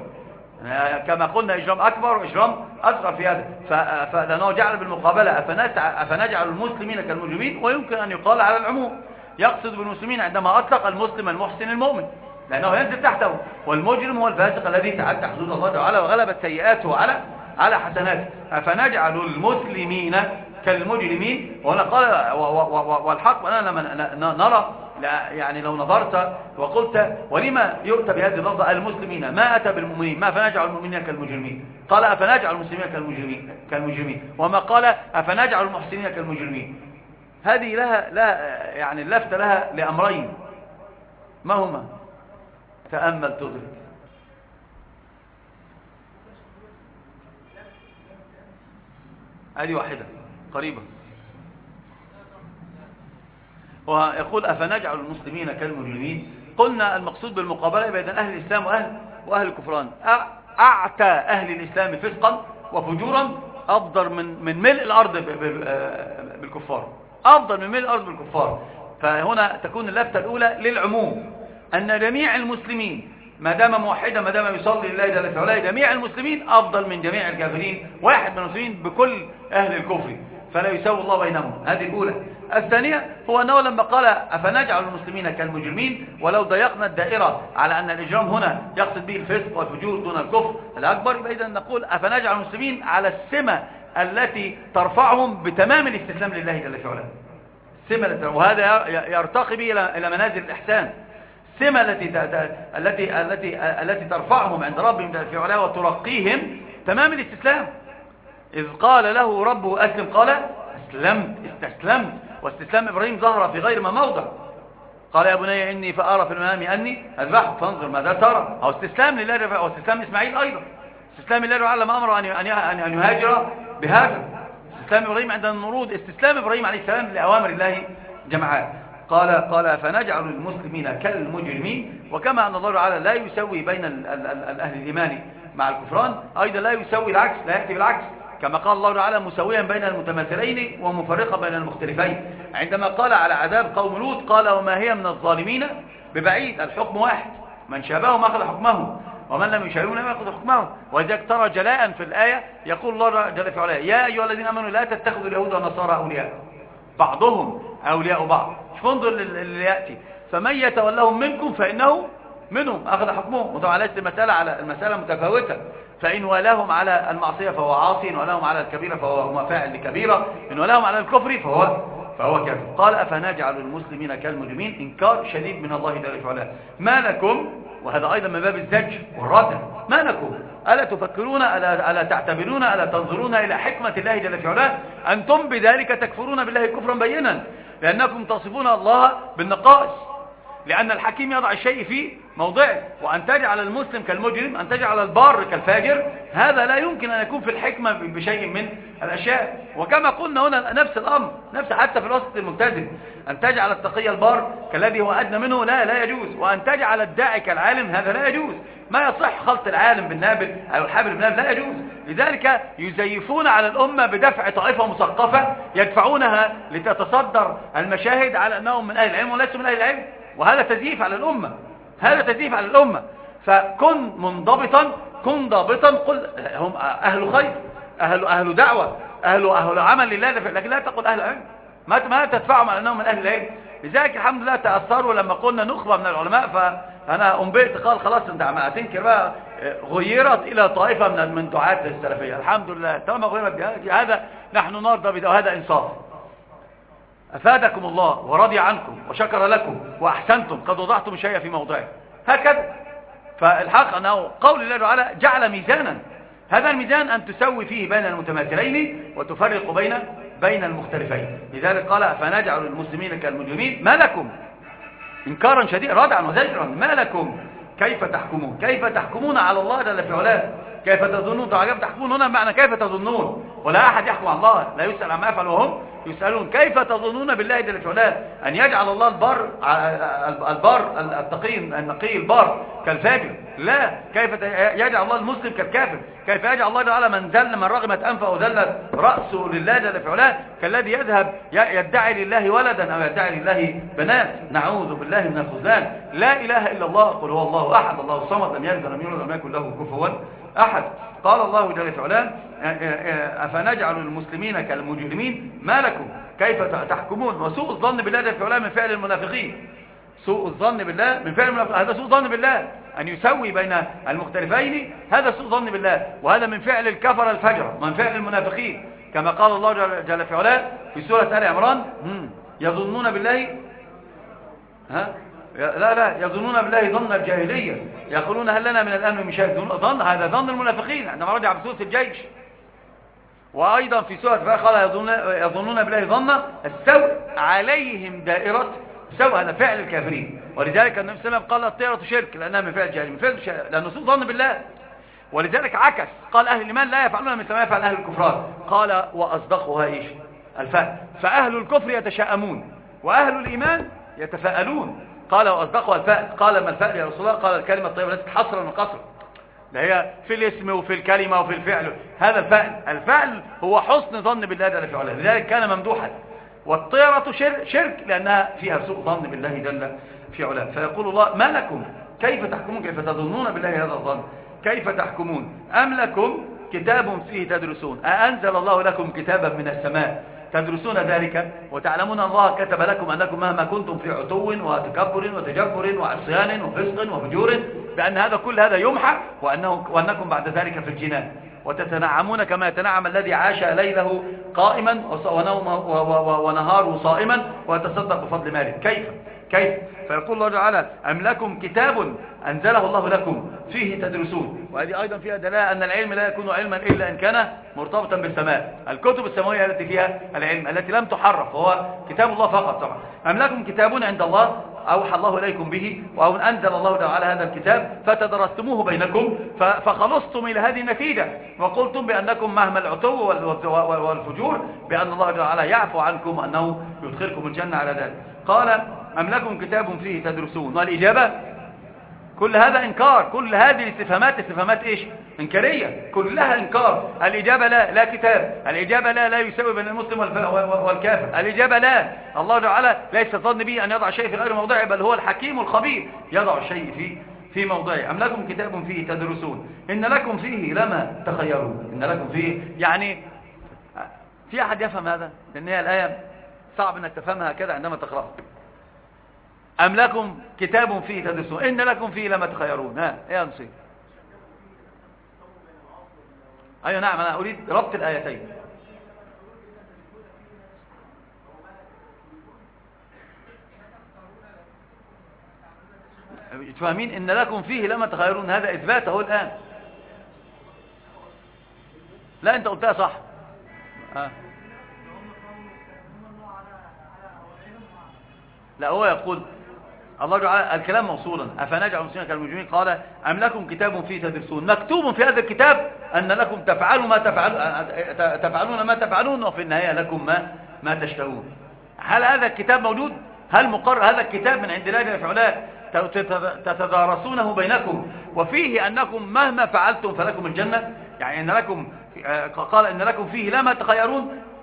S1: كما قلنا إجرام أكبر وإجرام أصغر في هذا، فلأنه جعل بالمقابلة أفنجعل المسلمين كالمجرمين، ويمكن أن يقال على العموم. يقصد بالمسلمين عندما أطلق المسلم المحسن المؤمن لأنه ينزل تحته، والمجرم هو الفاسق الذي تعدى حدود الله تعالى وغلبت سيئاته على على حسناته. أفنجعل المسلمين كالمجرمين. وهنا قال والحق أنا لما نرى يعني لو نظرت وقلت ولما يؤتى بهذه اللفظة المسلمين ما أتى بالمؤمنين، ما فنجعل المؤمنين كالمجرمين، قال أفنجعل المسلمين كالمجرمين كالمجرمين وما قال أفنجعل المحسنين كالمجرمين. هذه لها لها يعني اللفتة لها لأمرين، ما هما؟ تأمل تدرك. هذه واحدة قريبة. ويقول أفنجعل المسلمين كالمجرمين. قلنا المقصود بالمقابلة بين أهل الإسلام وأهل, وأهل الكفران. أعتى أهل الإسلام فسقا وفجورا أفضل من من ملء الأرض بالكفار، أفضل من ملء الأرض بالكفار. فهنا تكون اللفتة الأولى للعموم أن جميع المسلمين ما دام موحدا ما دام يصلي لله جل وعلا جميع المسلمين أفضل من جميع الكافرين، واحد من المسلمين بكل أهل الكفر، فلا يساوي الله بينهم. هذه الأولى. الثانية هو أنه لما قال أفنجعل المسلمين كالمجرمين، ولو ضيقنا الدائرة على أن الإجرام هنا يقصد به الفسق والفجور دون الكفر الأكبر، يبقى إذن نقول أفنجعل المسلمين على السمة التي ترفعهم بتمام الاستسلام لله جل وعلا. السمة، وهذا يرتقي به إلى منازل الإحسان. السمة التي التي التي التي ترفعهم عند ربهم جل وعلا وترقيهم تمام الاستسلام. إذ قال له ربه أسلم قال أسلمت، استسلمت. واستسلام إبراهيم ظهر في غير ما موضع. قال يا بني إني فأرى في المنام أني أذبحك فانظر ماذا ترى. أو استسلام لله، واستسلام إسماعيل أيضا. استسلام لله تعالى لما أمره أن يهاجر بهاجر. استسلام إبراهيم عند النرود، استسلام إبراهيم عليه السلام لأوامر الله جمعاء. قال قال فنجعل المسلمين كالمجرمين. وكما أن الله تعالى لا يسوي بين الأهل الإيمان مع الكفران، أيضا لا يسوي العكس، لا يأتي بالعكس، كما قال الله تعالى مسويا بين المتماثلين ومفرقا بين المختلفين. عندما قال على عذاب قوم لوط قال وما هي من الظالمين ببعيد، الحكم واحد، من شابههم أخذ حكمه ومن لم يشابههم لم يأخذ حكمه. ولذلك ترى جلاء في الآية يقول الله جل وعلا يا أيها الذين آمنوا لا تتخذوا اليهود والنصارى أولياء بعضهم أولياء بعض. انظر اللي يأتي فمن يتولهم منكم فإنه منهم أخذ حكمهم. وطبعا ليست المسألة على المسألة متفاوتة، فإن ولاهم على المعصية فهو عاصي، إن ولاهم على الكبيرة فهو فاعل لكبيرة، إن ولاهم على الكفر فهو فهو كافر. قال أفنجعل المسلمين كالمجرمين، إنكار شديد من الله جل وعلا. ما لكم، وهذا أيضا من باب الزجر والردع، ما لكم ألا تفكرون ألا, ألا تعتبرون ألا تنظرون إلى حكمة الله جل وعلا أنتم بذلك تكفرون بالله كفرا بينا، لأنكم تصفون الله بالنقائص. لأن الحكيم يضع الشيء في موضعه، وأن تجعل المسلم كالمجرم، أن تجعل البار كالفاجر، هذا لا يمكن أن يكون في الحكمة بشيء من الأشياء. وكما قلنا هنا نفس الأمر، نفس حتى في الوسط الملتزم، أن تجعل التقي البار كالذي هو أدنى منه لا لا يجوز، وأن تجعل الداعي كالعالم هذا لا يجوز. ما يصح خلط العالم بالنابل أو الحابل بالنابل، لا يجوز. لذلك يزيفون على الأمة بدفع طائفة مثقفة يدفعونها لتتصدر المشاهد على أنهم من أهل العلم وليسوا من أهل العلم، وهذا تزييف على الأمة. هذا تزييف على الأمة. فكن منضبطا، كن ضابطا، قل هم أهل خير، أهل أهل دعوة، أهل أهل عمل لله، لكن لا تقل أهل علم، ما ما تدفعهم على أنهم من أهل العلم. لذلك الحمد لله تأثروا لما قلنا نخبة من العلماء، فأنا أنبئت قال خلاص أنت عم تنكر بقى، غيرت إلى طائفة من من دعاة السلفية. الحمد لله طالما غيرت، هذا نحن نرضى بده، وهذا إنصاف. أفادكم الله ورضي عنكم وشكر لكم وأحسنتم، قد وضعتم شيئا في موضعه، هكذا. فالحق أنه قول الله تعالى جعل ميزانا، هذا الميزان أن تسوي فيه بين المتماثلين وتفرق بين بين المختلفين. لذلك قال فنجعل المسلمين كالمجرمين ما لكم، إنكارا شديدا ردعا وزجرا، ما لكم كيف تحكمون، كيف تحكمون على الله جل في علاه، كيف تظنون. طبعا تحكمون هنا بمعنى كيف تظنون، ولا أحد يحكم على الله، لا يسأل عما يفعل وهم يسألون. كيف تظنون بالله جل في علاه أن يجعل الله البر البر التقي النقي البر كالفاجر؟ لا. كيف يجعل الله المسلم كالكافر؟ كيف يجعل الله تعالى من ذل من رغمت أنفه وذلت رأسه لله جل في علاه كالذي يذهب يدعي لله ولدا أو يدعي لله بنات؟ نعوذ بالله من الخذلان. لا إله إلا الله، قل هو الله أحد الله الصمد لم يلد ولم يولد ولم يكن له كفوا أحد. قال الله جل في علاه أفنجعل المسلمين كالمجرمين ما لكم كيف تحكمون. وسوء الظن بالله جل في علاه من فعل المنافقين، سوء الظن بالله من فعل المنافقين، هذا سوء ظن بالله أن يسوي بين المختلفين، هذا سوء ظن بالله، وهذا من فعل الكفر الفجر، من فعل المنافقين، كما قال الله جل في علاه في سورة آل عمران يظنون بالله ها لا لا يظنون بالله ظن الجاهلية، يقولون هل لنا من الأمن من شيء. ظن، هذا ظن المنافقين عندما رجع بسورة الجيش. وأيضا في سورة قال يظنون بالله ظن السوء عليهم دائرة السوء، هذا فعل الكافرين. ولذلك النبي صلى الله عليه وسلم قال الطيرة شرك لأنها من فعل الجاهلين، من فعل الشرك لأنه سوء ظن بالله. ولذلك عكس قال أهل الإيمان لا يفعلون مثل ما يفعل أهل الكفران، قال وأصدقها إيش الفهم، فأهل الكفر يتشاءمون وأهل الإيمان يتفاءلون. قال وأصدقها الفأل، قال ما الفأل يا رسول الله؟ قال الكلمة الطيبة ليست حصرا وقصرا، ده هي في الاسم وفي الكلمة وفي الفعل، هذا الفأل. الفأل هو حسن ظن بالله جل في علاه، لذلك كان ممدوحا. والطيرة شرك لأنها فيها سوء ظن بالله جل في علاه. فيقول الله ما لكم كيف تحكمون، كيف تظنون بالله هذا الظن، كيف تحكمون أم لكم كتاب فيه تدرسون، أأنزل الله لكم كتابا من السماء تدرسون ذلك وتعلمون الله كتب لكم أنكم مهما كنتم في عتو وتكبر وتجبر وعصيان وفسق وفجور بأن هذا كل هذا يمحى وأنه وأنكم بعد ذلك في الجنان، وتتنعمون كما يتنعم الذي عاش ليله قائما ونهاره صائما ويتصدق بفضل ماله. كيف كيف فيقول الله تعالى أم لكم كتاب أنزله الله لكم فيه تدرسون. وهذه أيضا فيها دلالة أن العلم لا يكون علما إلا إن كان مرتبطا بالسماء. الكتب السماوية التي فيها العلم التي لم تحرف هو كتاب الله فقط. طبعا أم لكم كتاب عند الله أوحى الله إليكم به وأو أنزل الله تعالى هذا الكتاب فتدرستموه بينكم فخلصتم إلى هذه النتيجة وقلتم بأنكم مهما العتو والفجور بأن الله تعالى يعفو عنكم وأنه يدخلكم الجنة على ذلك. قال أم لكم كتاب فيه تدرسون، والإجابة كل هذا إنكار، كل هذه الاستفهامات استفهامات إيش إنكارية، كلها إنكار. الإجابة لا لا كتاب، الإجابة لا لا يساوي بين المسلم والكافر، الإجابة لا، الله تعالى ليس ظن به أن يضع شيء في غير موضعه بل هو الحكيم الخبير يضع الشيء في في موضعه. أم لكم كتاب فيه تدرسون إن لكم فيه لما تخيرون، إن لكم فيه يعني في أحد يفهم هذا؟ لأن هي الآية صعب أنك تفهمها كذا عندما تقرأها. أم لكم كتاب فيه تدرسون إن لكم فيه لما تخيرون، ها يا نصير. أيوة نعم أنا أريد ربط الآيتين. تفهمين إن لكم فيه لما تخيرون هذا إثباته الآن. لا أنت قلتها صح. ها. لا هو يقول الله تعالى الكلام موصولا أفنجعل المسلمين كالمجرمين قال أم لكم كتاب فيه تدرسون، مكتوب في هذا الكتاب أن لكم تفعلوا ما تفعلون تفعلون ما تفعلون وفي النهاية لكم ما ما تشتهون. هل هذا الكتاب موجود؟ هل مقرر هذا الكتاب من عند الله جل في علاه تتدارسونه بينكم وفيه أنكم مهما فعلتم فلكم الجنة؟ يعني إن لكم قال إن لكم فيه لما تخيرون،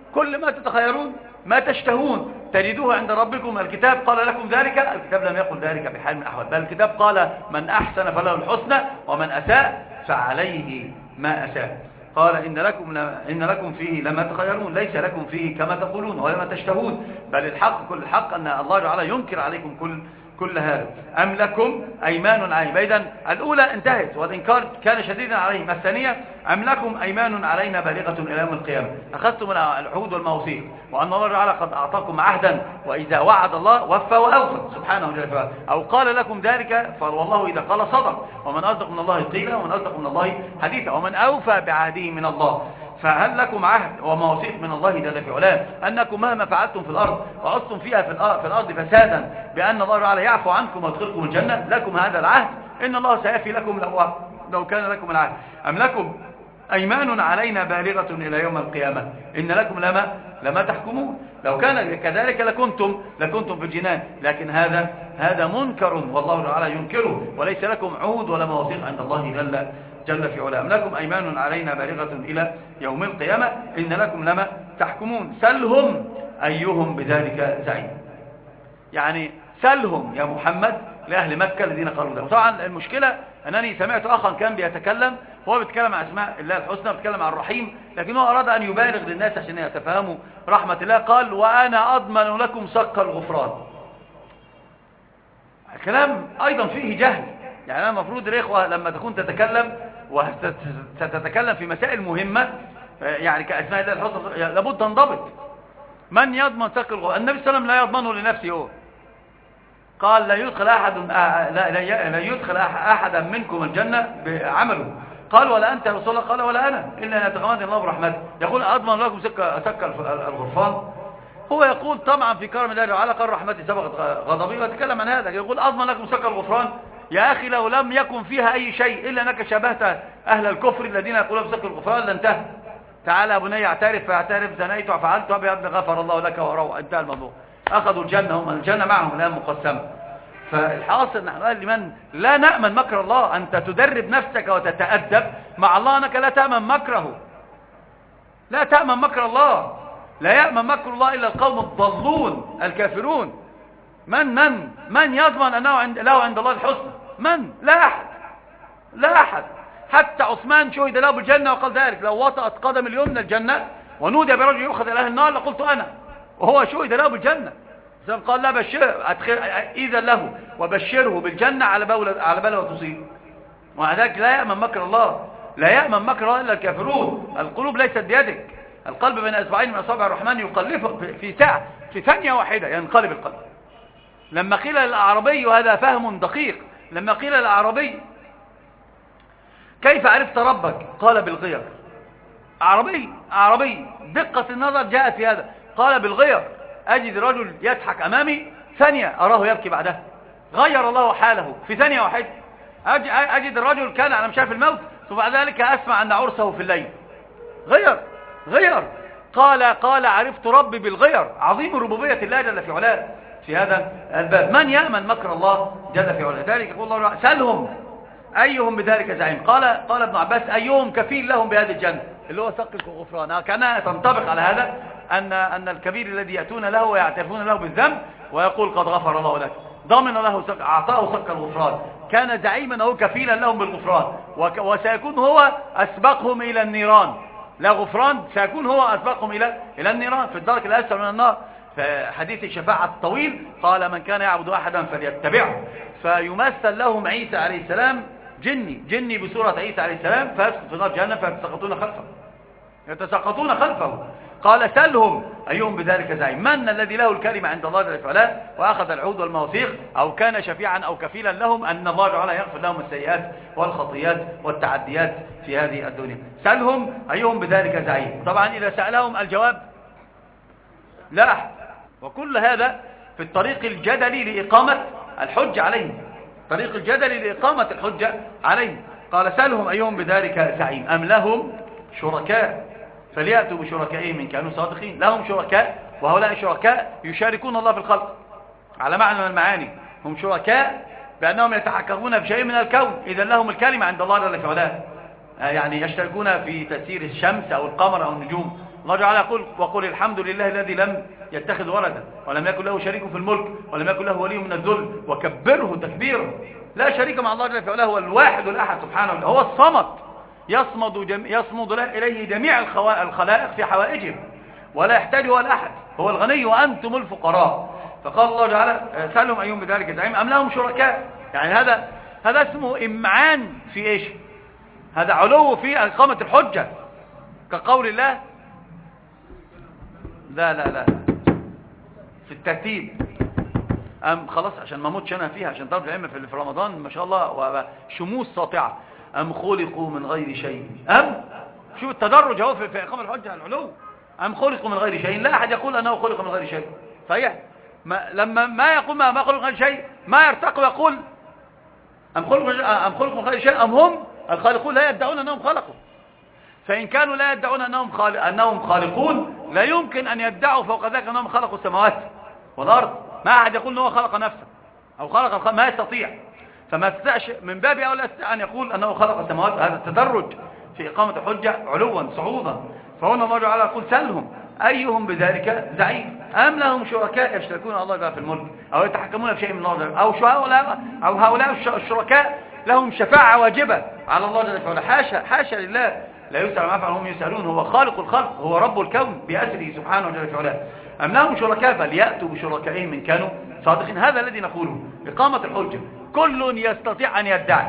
S1: كل ما تتخيرون ما تشتهون تجدوه عند ربكم. الكتاب قال لكم ذلك؟ الكتاب لم يقل ذلك بحال من الأحوال، بل الكتاب قال من أحسن فله الحسنى ومن أساء فعليه ما أساء. قال إن لكم, إن لكم فيه لما تخيرون، ليس لكم فيه كما تقولون ولا ما تشتهون، بل الحق كل الحق أن الله تعالى ينكر عليكم كل كل هذا. أم لكم أيمان علينا. إذن الأولى انتهت والإنكار كان شديدا عليهم. الثانية أم لكم أيمان علينا بالغة إلى يوم القيامة. أخذتم العهود والمواثيق وأن الله تعالى قد أعطاكم عهدا، وإذا وعد الله وفى وأوفى سبحانه وتعالى. أو قال لكم ذلك فوالله إذا قال صدق، ومن أصدق من الله قيلا ومن أصدق من الله حديثا، ومن أوفى بعهده من الله. فهل لكم عهد ومواثيق من الله جل في علاه أنكم مهما فعلتم في الأرض وعصتم فيها في الأرض فسادا بأن الله تعالى يعفو عنكم ويدخلكم الجنة؟ لكم هذا العهد، إن الله سيفي لكم لو, لو كان لكم العهد. أم لكم أيمان علينا بالغة إلى يوم القيامة إن لكم لما لما تحكمون. لو كان كذلك لكنتم لكنتم في الجنان، لكن هذا هذا منكر والله تعالى ينكره، وليس لكم عهود ولا مواثيق عند الله جل جل في علاه. أم لكم أيمان علينا بالغة إلى يوم القيامة إن لكم لما تحكمون. سلهم أيهم بذلك زعيم. يعني سلهم يا محمد لأهل مكة الذين قالوا ذلك. وطبعا المشكلة أنني سمعت أخا كان بيتكلم، هو بيتكلم عن أسماء الله الحسنى، بيتكلم عن الرحيم، لكنه أراد أن يبالغ للناس عشان يتفهموا رحمة الله. قال وأنا أضمن لكم صك الغفران. الكلام أيضا فيه جهل. يعني أنا المفروض الإخوة لما تكون تتكلم وستتكلم في مسائل مهمة يعني كأسماء الله الحسنى لابد تنضبط. من يضمن صك الغفران؟ النبي صلى الله عليه وسلم لا يضمنه لنفسه هو. قال لا يدخل أحد لا, لا يدخل أحدا منكم الجنة بعمله. قال ولا أنت يا رسول الله؟ قال ولا أنا إلا أن يتغمدني الله برحمته. يقول أضمن لكم سك سك الغفران. هو يقول طبعا في كرم الله تعالى قال رحمتي سبقت غضبي، ويتكلم عن هذا. يقول أضمن لكم سك الغفران. يا أخي لو لم يكن فيها أي شيء إلا أنك شبهت أهل الكفر الذين يقولون بسك الغفران لانتهى. تعالى يا بني اعترف فاعترف زنيت وفعلت وبيد غفر الله لك وروى، انتهى الموضوع. أخذوا الجنة، هم الجنة معهم الآن مقسمة. فالحاصل نحن قال لمن لا نأمن مكر الله. أنت تدرب نفسك وتتأدب مع الله أنك لا تأمن مكره، لا تأمن مكر الله. لا يأمن مكر الله إلا القوم الضالون الكافرون. من من من يضمن أنه عند له عند الله الحسنى؟ من؟ لا أحد، لا أحد. حتى عثمان شهد له بالجنة وقال ذلك لو وطأت قدم اليمنى الجنة ونودي برجل يؤخذ إلى أهل النار لقلت أنا، وهو شهد له بالجنة. قال لا بشر إذا له وبشره بالجنة على بولة على بلوى تصيب. ومع ذلك لا يأمن مكر الله، لا يأمن مكر الله إلا الكافرون. القلوب ليست بيدك، القلب بين أصبعين من أصابع الرحمن يقلبه في ساعة، في ثانية واحدة ينقلب القلب. لما قيل للأعرابي، وهذا فهم دقيق، لما قيل للأعرابي كيف عرفت ربك؟ قال بالغير. أعرابي أعرابي دقة النظر جاءت في هذا. قال بالغير، أجد رجل يضحك أمامي ثانية أراه يبكي بعدها. غير الله حاله في ثانية واحدة. أجد الرجل كان على مشارف الموت وبعد ذلك أسمع أن عرسه في الليل. غير غير قال قال عرفت ربي بالغير. عظيم ربوبية الله جل في علاه في هذا الباب. من يأمن مكر الله جل في علاه؟ ذلك يقول الله سلهم أيهم بذلك زعيم. قال قال ابن عباس أيهم كفيل لهم بهذه الجنة، اللي هو سقف الغفران. كان تنطبق على هذا أن أن الكبير الذي يأتون له ويعترفون له بالذنب ويقول قد غفر الله لك، ضمن له سق أعطاه سق الغفران، كان زعيما أو كفيلا لهم بالغفران، وسيكون هو أسبقهم إلى النيران. لا غفران، سيكون هو أسبقهم إلى إلى النيران في الدرك الأسفل من النار. فحديث الشفاعة الطويل قال من كان يعبد أحدا فليتبعه. فيمثل لهم عيسى عليه السلام جني جني بصورة عيسى عليه السلام فيسقط في نار جهنم فيتساقطون خلفه يتساقطون خلفه. قال سلهم أيهم بذلك زعيم. من الذي له الكلمة عند الله جل وعلا وأخذ العهود والمواثيق أو كان شفيعا أو كفيلا لهم أن الله تعالى يغفر لهم السيئات والخطيئات والتعديات في هذه الدنيا. سلهم أيهم بذلك زعيم. طبعا إذا سألهم الجواب لا أحد. وكل هذا في الطريق الجدلي لإقامة الحجة عليهم، طريق الجدلي لإقامة الحجة عليهم. قال سألهم أيهم بذلك زعيم أم لهم شركاء فليأتوا بشركائهم إن كانوا صادقين. لهم شركاء، وهؤلاء الشركاء يشاركون الله في الخلق على معنى من المعاني. هم شركاء بأنهم يتحكمون في شيء من الكون، إذا لهم الكلمة عند الله جل وعلا. يعني يشتركون في تسيير الشمس أو القمر أو النجوم، الله تعالى يقول وقل الحمد لله الذي لم يتخذ ولدا ولم يكن له شريك في الملك ولم يكن له ولي من الذل وكبره تكبيرا. لا شريك مع الله جل في علاه، هو الواحد الأحد سبحانه وتعالى، هو الصمد يصمد, جم... يصمد إليه جميع الخلائق في حوائجهم ولا يحتاج ولا أحد، هو الغني وأنتم الفقراء. فقال الله تعالى سألهم أيهم بذلك الزعيم أم لهم شركاء. يعني هذا هذا اسمه إمعان في إيش؟ هذا علو في إقامة الحجة كقول الله. لا لا لا في الترتيب أم خلاص عشان ما موتش أنا فيها، عشان طلب العلم في رمضان ما شاء الله وشموس ساطعة. أم خلقوا من غير شيء، أم شوف التدرج اهو في إقامة الحجة العلو. أم خلقوا من غير شيء، لا أحد يقول أنه خلق من غير شيء. صحيح ما لما ما يقول ما ما خلق من غير شيء ما يرتقي ويقول أم خلقوا أم خلقوا من غير شيء أم هم الخالقون لا يدعون أنهم خلقوا. فإن كانوا لا يدعون أنهم خالق أنهم خالقون لا يمكن أن يدعوا فوق ذلك أنهم خلقوا السماوات والأرض. ما أحد يقول أنه خلق نفسه أو خلق الخلق، ما يستطيع. فما استطيعش من باب أولى أن يقول أنه خلق السماوات. هذا التدرج في إقامة الحجة علوا صعودا. فهنا الله تعالى يقول سلهم أيهم بذلك زعيم أم لهم شركاء يشتركون الله تعالى في الملك أو يتحكمون في شيء من الله أو هؤلاء أو هؤلاء الشركاء لهم شفاعة واجبة على الله جل وعلا. حاشا حاشا لله لا يسأل ما يفعل هم يسألون، هو خالق الخلق، هو رب الكون بأسره سبحانه جل وعلا. أم لهم شركاء فليأتوا بشركائهم من كانوا صادقين. هذا الذي نقوله إقامة الحجة. كل يستطيع أن يدعي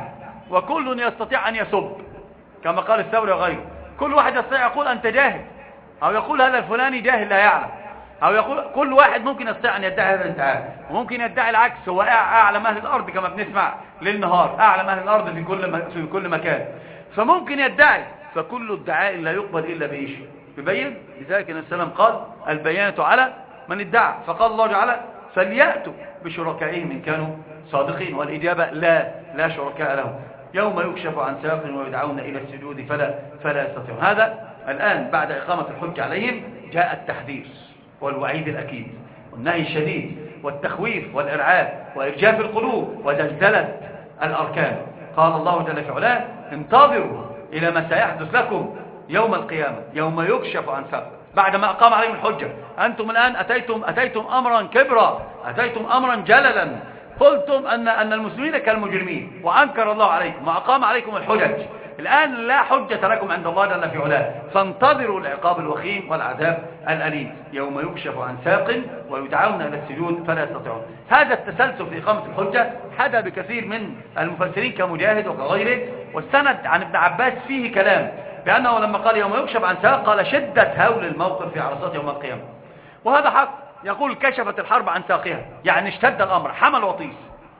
S1: وكل يستطيع أن يسب كما قال الثوري وغيره. كل واحد يستطيع يقول أنت جاهل أو يقول هذا الفلاني جاهل لا يعلم، أو يقول كل واحد ممكن يستطيع أن يدعي هذا الادعاء، وممكن يدعي العكس. هو أعلم أهل الأرض كما بنسمع للنهار، أعلم أهل الأرض في كل في كل مكان، فممكن يدعي. فكل ادعاء لا يقبل إلا بإيش؟ ببين. لذلك النبي صلى الله عليه وسلم قال البيانة على من ادعى. فقال الله تعالى فليأتوا بشركائهم إن كانوا صادقين، والإجابة لا لا شركاء لهم. يوم يكشف عن ساق ويدعون إلى السجود فلا فلا يستطيعون. هذا الآن بعد إقامة الحجة عليهم جاء التحذير والوعيد الأكيد والنهي الشديد والتخويف والإرعاب وإرجاف القلوب وزلزلة الأركان. قال الله جل في علاه انتظروا إلى ما سيحدث لكم يوم القيامة يوم يكشف عن ساق. بعدما أقام عليهم الحجة أنتم الآن أتيتم أتيتم أمرا كبرا، أتيتم أمرا جللا، قلتم أن أن المسلمين كالمجرمين وأنكر الله عليكم وأقام عليكم الحجج. الآن لا حجة لكم عند الله جل في علاه، فانتظروا العقاب الوخيم والعذاب الأليم يوم يكشف عن ساق ويدعون إلى السجود فلا يستطيعون. هذا التسلسل في إقامة الحجة حدا بكثير من المفسرين كمجاهد وكغيره، والسند عن ابن عباس فيه كلام بأنه لما قال يوم يكشف عن ساق قال شدة هول الموقف في عرصات يوم القيامة، وهذا حق. يقول كشفت الحرب عن ساقها يعني اشتد الأمر، حمل وطيس.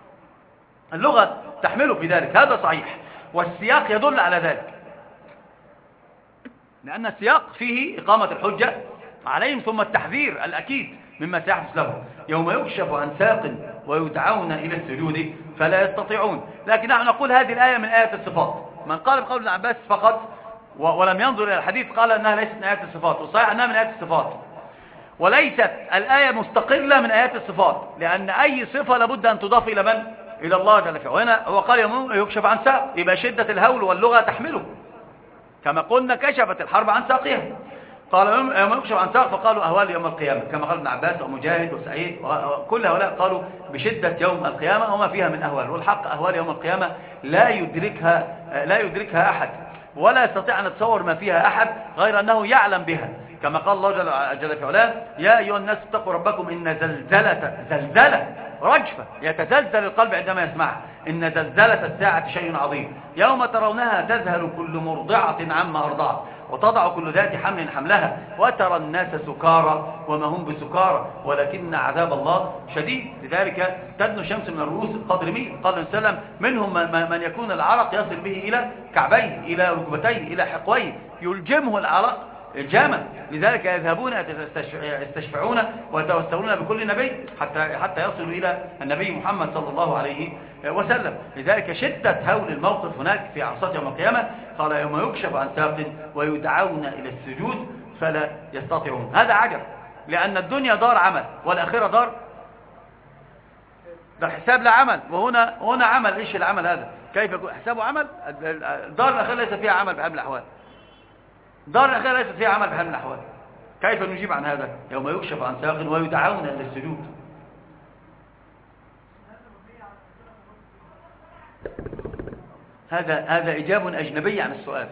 S1: اللغة تحمله في ذلك، هذا صحيح، والسياق يدل على ذلك، لأن السياق فيه إقامة الحجة عليهم ثم التحذير الأكيد مما سيحدث لهم يوم يكشف عن ساق ويدعون إلى السجود فلا يستطيعون. لكن نحن نقول هذه الآية من آيات الصفات. من قال بقول ابن عباس فقط ولم ينظر إلى الحديث قال أنها ليست من آيات الصفات، وصحيح أنها من آيات الصفات، وليست الآية مستقلة من آيات الصفات، لأن أي صفة لابد أن تضاف إلى من؟ إلى الله جل وعلا. وهنا هو قال يوم يكشف عن ساق، يبقى شدة الهول واللغة تحمله، كما قلنا كشفت الحرب عن ساقها. قال يوم يكشف عن ساق فقالوا أهوال يوم القيامة، كما قال ابن عباس ومجاهد وسعيد وكل هؤلاء قالوا بشدة يوم القيامة وما فيها من أهوال. والحق أهوال يوم القيامة لا يدركها لا يدركها أحد، ولا يستطيع أن يتصور ما فيها أحد غير أنه يعلم بها، كما قال الله جل, جل في علاه يا أيها الناس اتقوا ربكم إن زلزلة زلزلة رجفة يتزلزل القلب عندما يسمعها، إن زلزلة الساعة شيء عظيم يوم ترونها تذهل كل مرضعة عما أرضعت وتضع كل ذات حمل حملها وترى الناس سكارى وما هم بسكارى ولكن عذاب الله شديد. لذلك تدنو شمس من الرؤوس قدر ميل. قال النبي صلى الله عليه وسلم منهم من يكون العرق يصل به إلى كعبيه إلى ركبتيه إلى حقويه يلجمه العرق الجامع. لذلك يذهبون يستشفعون ويتوسلون بكل نبي حتى حتى يصلوا إلى النبي محمد صلى الله عليه وسلم. لذلك شدة هول الموقف هناك في عرصات يوم القيامة. قال يوم يكشف عن ساق ويدعون إلى السجود فلا يستطيعون. هذا عجب، لأن الدنيا دار عمل والآخرة دار دار حساب لا عمل. وهنا هنا عمل. إيش العمل هذا؟ كيف يكون حسابه عمل؟ دار الآخرة ليس فيها عمل بحال من الأحوال. دار الآخرة ليست فيها عمل بحال من الأحوال. كيف نجيب عن هذا؟ يوم يكشف عن ساق ويدعون إلى السجود. هذا هذا إجاب أجنبي عن السؤال.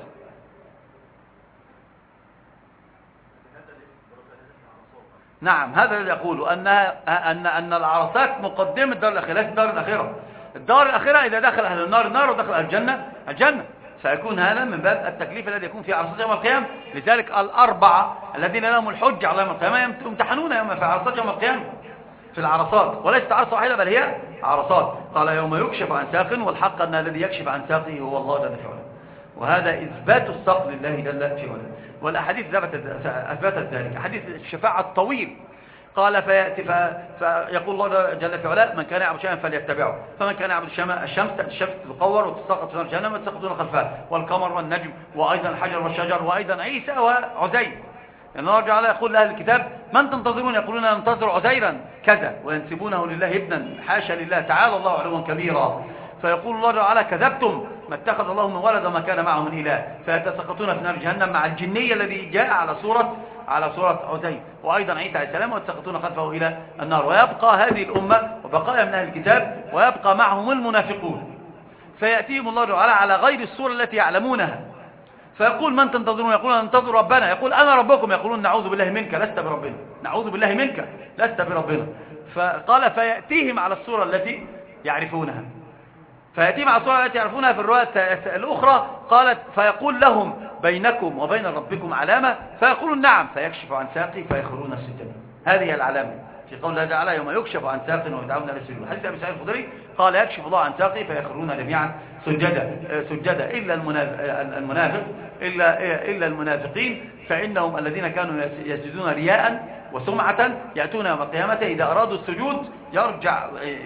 S1: نعم، هذا الذي يقول أن أن أن العرصات مقدمة الدار الأخيرة، ليست الدار الأخيرة. الدار الأخيرة إذا دخل أهل النار النار ودخل أهل الجنة الجنة، فيكون هذا من باب التكليف الذي يكون في عرصات يوم القيامة. لذلك الأربعة الذين لهم الحجة على يوم القيامة يمتحنون يوم في عرصات يوم القيامة، في العرصات، وليست عرصة واحدة بل هي عرصات. قال يوم يكشف عن ساق، والحق أن الذي يكشف عن ساقه هو الله جل في علاه، وهذا إثبات الساق لله جل في علاه. والأحاديث أثبتت ذلك. حديث الشفاعة الطويل قال فيأتي فيقول الله جل في علاه: من كان يعبد شيئا فليتبعه، فمن كان يعبد الشمس الشمس تتقور وتسقط في نار جهنم وتسقطون خلفها، والقمر والنجم، وأيضا الحجر والشجر، وأيضا عيسى وعزير. يعني الله تعالى يقول لأهل الكتاب: من تنتظرون؟ يقولون ننتظر عزيرا كذا، وينسبونه لله ابنا، حاشا لله، تعالى الله علوا كبيرا. فيقول الله تعالى: كذبتم، ما اتخذ الله من ولد وما كان معه من إله، فيتسقطون في نار جهنم مع الجنية الذي جاء على صورة على صورة عزير، وأيضا عيسى عليه السلام، ويتسقطون خلفه إلى النار. ويبقى هذه الأمة وبقايا من أهل الكتاب، ويبقى معهم المنافقون، فيأتيهم الله تعالى على غير الصورة التي يعلمونها، فيقول: من تنتظرون؟ يقولون ننتظر ربنا. يقول: أنا ربكم. يقولون: نعوذ بالله منك، لست بربنا. نعوذ بالله منك، لست بربنا. فقال: فيأتيهم على الصورة التي يعرفونها، فيأتيهم على الصورة التي يعرفونها. في الرواية الأخرى قالت: فيقول لهم: بينكم وبين ربكم علامة؟ فيقولون: نعم. فيكشف عن ساقي فيخرون السجدا. هذه العلامة في قول الله تعالى: يوم يكشف عن ساق ويدعون إلى السجود. حديث أبي سعيد الخدري قال: يكشف الله عن ساقي فيخرون جميعا سجدا سجدا إلا المنافق إلا إلا المنافقين، فإنهم الذين كانوا يسجدون رياء وسمعة يأتون يوم القيامة إذا أرادوا السجود يرجع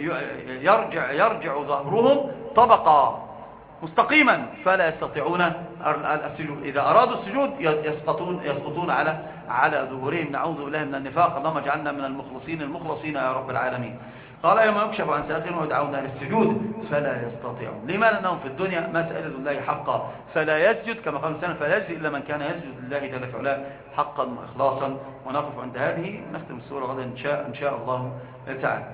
S1: يرجع يرجع ظهرهم طبقا مستقيما فلا يستطيعون السجود. إذا أرادوا السجود يسقطون يسقطون على على ظهورهم. نعوذ بالله من النفاق، اللهم اجعلنا من المخلصين المخلصين يا رب العالمين. قال: يوم يكشف عن ساق ويدعون إلى السجود فلا يستطيعون. لما؟ لأنهم في الدنيا ما سألوا الله حقا، فلا يسجد كما قال الإنسان: فلا يسجد إلا من كان يسجد لله جل في علاه حقا وإخلاصا. ونقف عند هذه، نختم السورة غدا إن شاء إن شاء الله تعالى.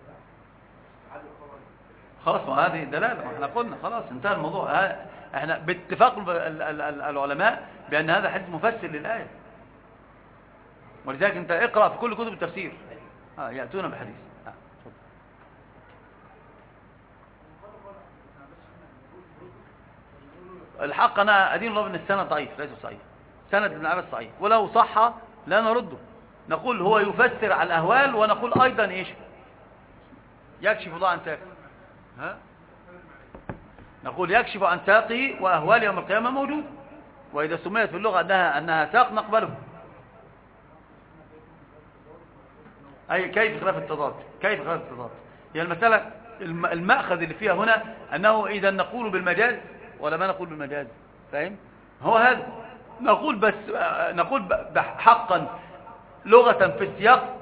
S1: خلاص، ما هذه دلالة، احنا قلنا خلاص انتهى الموضوع. احنا باتفاق العلماء بأن هذا حديث مفسر للآية، ولذلك انت اقرأ في كل كتب التفسير اه يأتون بحديث. اه الحق انا ادين الله ان السند ضعيف ليس صحيح، سند ابن عباس صحيح، ولو صح لا نرده، نقول هو يفسر على الأهوال، ونقول أيضا إيش؟ يكشف الله عن ساقه. ها؟ نقول يكشف عن ساقه وأهوال يوم القيامة موجود، وإذا سميت في اللغة أنها, أنها ساق نقبله. أي كيف خلاف التضاد؟ كيف خلاف التضاد؟ هي المسألة المأخذ اللي فيها هنا أنه إذا نقول بالمجاز ولا ما نقول بالمجاز، فاهم؟ هو هذا نقول، بس نقول حقا لغة في السياق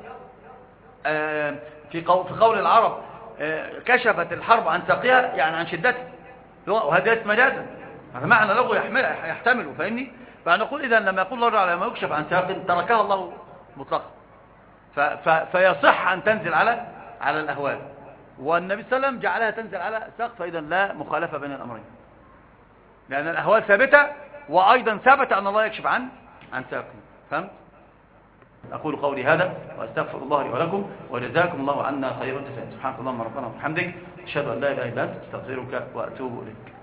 S1: في قول العرب كشفت الحرب عن ساقها، يعني عن شدتها، وهذا اسم مجازا، هذا معنى لغة يحتمله، فاهمني؟ فنقول إذا لما يقول الله تعالى ما يكشف عن ساق تركها الله مطلقا، فيصح أن تنزل على على الأهوال، والنبي صلى الله عليه وسلم جعلها تنزل على ساق، فإذا لا مخالفة بين الأمرين، لأن الأهوال ثابتة، وأيضا ثبت أن الله يكشف عن عن ساقه. فهمت؟ أقول قولي هذا وأستغفر الله لي ولكم، وجزاكم الله عنا خيرا جزاء. سبحانك اللهم ربنا وبحمدك، أشهد أن لا إله إلا أنت، أستغفرك وأتوب إليك.